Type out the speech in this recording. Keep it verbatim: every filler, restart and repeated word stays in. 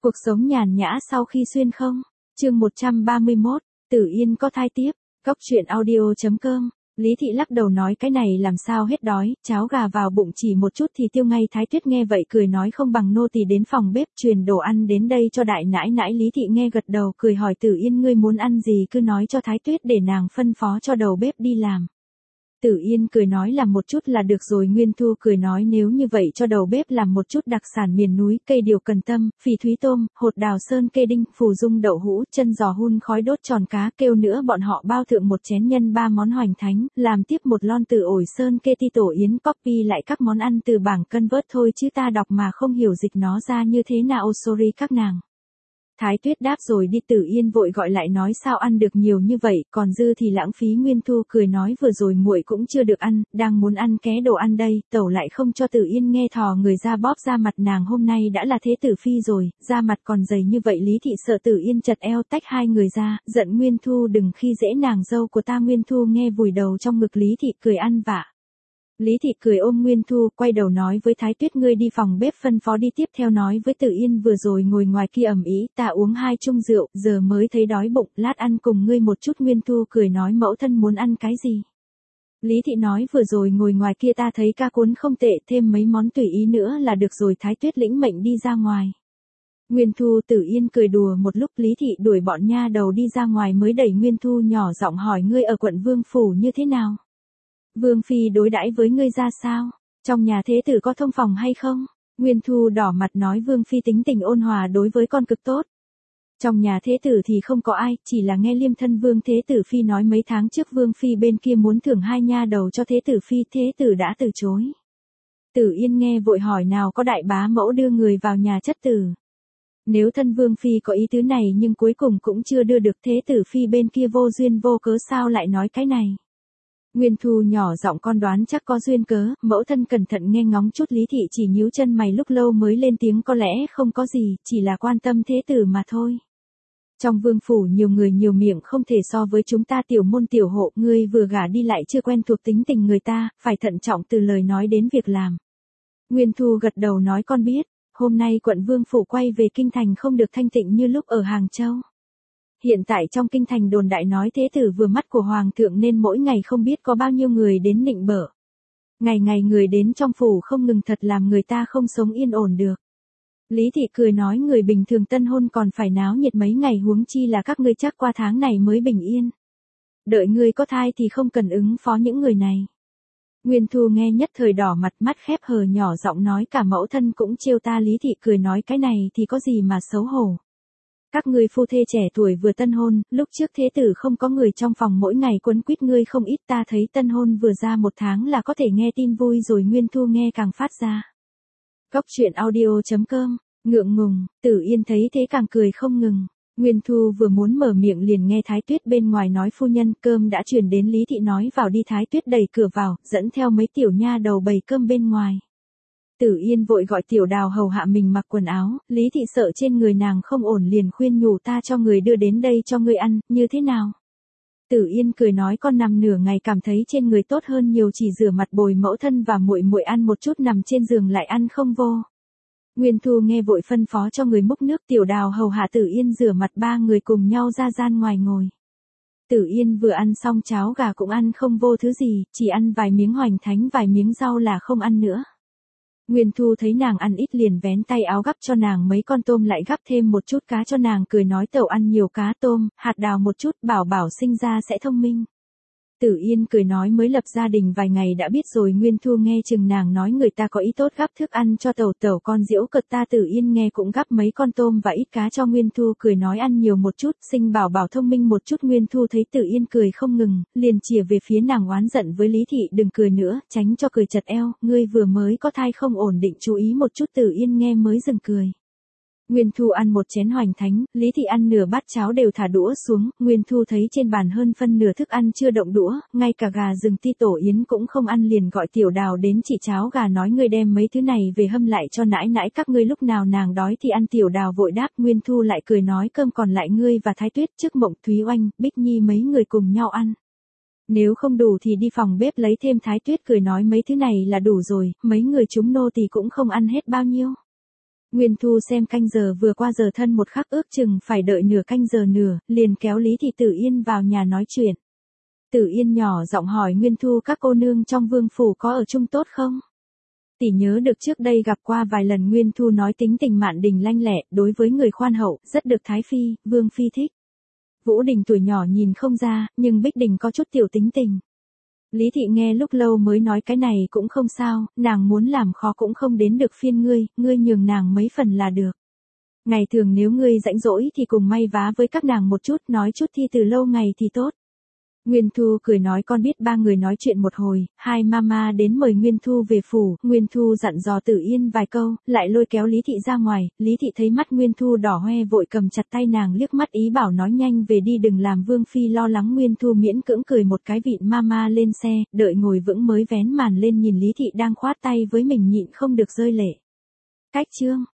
Cuộc sống nhàn nhã sau khi xuyên không? Chương một trăm ba mươi mốt, Tử Yên có thai tiếp. Góc truyện audio chấm com. Lý Thị lắc đầu nói cái này làm sao hết đói, cháo gà vào bụng chỉ một chút thì tiêu ngay. Thái Tuyết nghe vậy cười nói không bằng nô tỳ đến phòng bếp truyền đồ ăn đến đây cho đại nãi nãi. Lý Thị nghe gật đầu cười hỏi Tử Yên ngươi muốn ăn gì cứ nói cho Thái Tuyết để nàng phân phó cho đầu bếp đi làm. Tử Yên cười nói làm một chút là được rồi. Nguyên Thu cười nói nếu như vậy cho đầu bếp làm một chút đặc sản miền núi, cây điều cần tâm, phỉ thúy tôm, hột đào sơn kê đinh, phù dung đậu hũ, chân giò hun khói đốt tròn cá. Kêu nữa bọn họ bao thượng một chén nhân ba món hoành thánh, làm tiếp một lon từ ổi sơn kê ti tổ yến. Copy lại các món ăn từ bảng cân vớt thôi chứ ta đọc mà không hiểu dịch nó ra như thế nào. Sorry các nàng. Thái Tuyết đáp rồi đi. Tử Yên vội gọi lại nói sao ăn được nhiều như vậy, còn dư thì lãng phí. Nguyên Thu cười nói vừa rồi muội cũng chưa được ăn, đang muốn ăn ké đồ ăn đây, tẩu lại không cho Tử Yên nghe thò người ra bóp ra mặt nàng. Hôm nay đã là thế tử phi rồi, da mặt còn dày như vậy. Lý Thị sợ Tử Yên chật eo tách hai người ra, giận Nguyên Thu đừng khi dễ nàng dâu của ta. Nguyên Thu nghe vùi đầu trong ngực Lý Thị cười ăn vạ. Lý Thị cười ôm Nguyên Thu, quay đầu nói với Thái Tuyết ngươi đi phòng bếp phân phó đi. Tiếp theo nói với Tử Yên vừa rồi ngồi ngoài kia ầm ĩ, ta uống hai chung rượu, giờ mới thấy đói bụng, lát ăn cùng ngươi một chút. Nguyên Thu cười nói mẫu thân muốn ăn cái gì? Lý Thị nói vừa rồi ngồi ngoài kia ta thấy ca cuốn không tệ, thêm mấy món tùy ý nữa là được rồi. Thái Tuyết lĩnh mệnh đi ra ngoài. Nguyên Thu Tử Yên cười đùa một lúc. Lý Thị đuổi bọn nha đầu đi ra ngoài mới đẩy Nguyên Thu nhỏ giọng hỏi ngươi ở quận Vương Phủ như thế nào? Vương Phi đối đãi với ngươi ra sao? Trong nhà thế tử có thông phòng hay không? Nguyên Thu đỏ mặt nói Vương Phi tính tình ôn hòa đối với con cực tốt. Trong nhà thế tử thì không có ai, chỉ là nghe Liêm thân Vương Thế Tử Phi nói mấy tháng trước Vương Phi bên kia muốn thưởng hai nha đầu cho Thế Tử Phi, Thế Tử đã từ chối. Tử Yên nghe vội hỏi nào có đại bá mẫu đưa người vào nhà chất tử. Nếu thân Vương Phi có ý tứ này nhưng cuối cùng cũng chưa đưa được, Thế Tử Phi bên kia vô duyên vô cớ sao lại nói cái này. Nguyên Thu nhỏ giọng con đoán chắc có duyên cớ, mẫu thân cẩn thận nghe ngóng chút. Lý Thị chỉ nhíu chân mày lúc lâu mới lên tiếng có lẽ không có gì, chỉ là quan tâm thế tử mà thôi. Trong vương phủ nhiều người nhiều miệng không thể so với chúng ta tiểu môn tiểu hộ, ngươi vừa gả đi lại chưa quen thuộc tính tình người ta, phải thận trọng từ lời nói đến việc làm. Nguyên Thu gật đầu nói con biết, hôm nay quận vương phủ quay về kinh thành không được thanh tịnh như lúc ở Hàng Châu. Hiện tại trong kinh thành đồn đại nói thế tử vừa mắt của hoàng thượng nên mỗi ngày không biết có bao nhiêu người đến nịnh bợ. Ngày ngày người đến trong phủ không ngừng thật làm người ta không sống yên ổn được. Lý Thị cười nói người bình thường tân hôn còn phải náo nhiệt mấy ngày huống chi là các ngươi chắc qua tháng này mới bình yên. Đợi ngươi có thai thì không cần ứng phó những người này. Nguyên Thu nghe nhất thời đỏ mặt mắt khép hờ nhỏ giọng nói cả mẫu thân cũng trêu ta. Lý Thị cười nói cái này thì có gì mà xấu hổ. Các ngươi phu thê trẻ tuổi vừa tân hôn, lúc trước thế tử không có người trong phòng mỗi ngày quấn quýt ngươi không ít, ta thấy tân hôn vừa ra một tháng là có thể nghe tin vui rồi. Nguyên Thu nghe càng phát ra. Góc truyện audio chấm com, ngượng ngùng, Tử Yên thấy thế càng cười không ngừng. Nguyên Thu vừa muốn mở miệng liền nghe Thái Tuyết bên ngoài nói phu nhân cơm đã truyền đến. Lý Thị nói vào đi. Thái Tuyết đẩy cửa vào, dẫn theo mấy tiểu nha đầu bày cơm bên ngoài. Tử Yên vội gọi tiểu đào hầu hạ mình mặc quần áo, Lý Thị sợ trên người nàng không ổn liền khuyên nhủ ta cho người đưa đến đây cho ngươi ăn, như thế nào? Tử Yên cười nói con nằm nửa ngày cảm thấy trên người tốt hơn nhiều, chỉ rửa mặt bồi mẫu thân và muội muội ăn một chút, nằm trên giường lại ăn không vô. Nguyên Thu nghe vội phân phó cho người múc nước, tiểu đào hầu hạ Tử Yên rửa mặt, ba người cùng nhau ra gian ngoài ngồi. Tử Yên vừa ăn xong cháo gà cũng ăn không vô thứ gì, chỉ ăn vài miếng hoành thánh vài miếng rau là không ăn nữa. Nguyên Thu thấy nàng ăn ít liền vén tay áo gắp cho nàng mấy con tôm, lại gắp thêm một chút cá cho nàng, cười nói tẩu ăn nhiều cá tôm, hạt đào một chút, bảo bảo sinh ra sẽ thông minh. Tử Yên cười nói mới lập gia đình vài ngày đã biết rồi. Nguyên Thu nghe chừng nàng nói người ta có ý tốt gắp thức ăn cho tẩu, tẩu con giễu cợt ta. Tử Yên nghe cũng gắp mấy con tôm và ít cá cho Nguyên Thu, cười nói ăn nhiều một chút, sinh bảo bảo thông minh một chút. Nguyên Thu thấy Tử Yên cười không ngừng, liền chìa về phía nàng oán giận với Lý Thị đừng cười nữa, tránh cho cười chật eo, ngươi vừa mới có thai không ổn định chú ý một chút. Tử Yên nghe mới dừng cười. Nguyên Thu ăn một chén hoành thánh, Lý Thị ăn nửa bát cháo đều thả đũa xuống. Nguyên Thu thấy trên bàn hơn phân nửa thức ăn chưa động đũa, ngay cả gà rừng ti tổ yến cũng không ăn, liền gọi tiểu đào đến chỉ cháo gà nói ngươi đem mấy thứ này về hâm lại cho nãi nãi các ngươi, lúc nào nàng đói thì ăn. Tiểu đào vội đáp. Nguyên Thu lại cười nói cơm còn lại ngươi và Thái Tuyết, trước Mộng Thúy Oanh, Bích Nhi mấy người cùng nhau ăn. Nếu không đủ thì đi phòng bếp lấy thêm. Thái Tuyết cười nói mấy thứ này là đủ rồi, mấy người chúng nô tỳ cũng không ăn hết bao nhiêu. Nguyên Thu xem canh giờ vừa qua giờ thân một khắc ước chừng phải đợi nửa canh giờ nửa, liền kéo Lý Thị Tử Yên vào nhà nói chuyện. Tử Yên nhỏ giọng hỏi Nguyên Thu các cô nương trong vương phủ có ở chung tốt không? Tỷ nhớ được trước đây gặp qua vài lần. Nguyên Thu nói tính tình Mạn Đình lanh lẹ, đối với người khoan hậu, rất được Thái Phi, Vương Phi thích. Vũ Đình tuổi nhỏ nhìn không ra, nhưng Bích Đình có chút tiểu tính tình. Lý Thị nghe lúc lâu mới nói cái này cũng không sao, nàng muốn làm khó cũng không đến được phiên ngươi, ngươi nhường nàng mấy phần là được. Ngày thường nếu ngươi rảnh rỗi thì cùng may vá với các nàng một chút, nói chút thi từ lâu ngày thì tốt. Nguyên Thu cười nói con biết. Ba người nói chuyện một hồi, hai mama đến mời Nguyên Thu về phủ, Nguyên Thu dặn dò Tử Yên vài câu, lại lôi kéo Lý Thị ra ngoài. Lý Thị thấy mắt Nguyên Thu đỏ hoe vội cầm chặt tay nàng liếc mắt ý bảo nói nhanh về đi đừng làm Vương Phi lo lắng. Nguyên Thu miễn cưỡng cười một cái vịn mama lên xe, đợi ngồi vững mới vén màn lên nhìn Lý Thị đang khoát tay với mình nhịn không được rơi lệ. Cách chương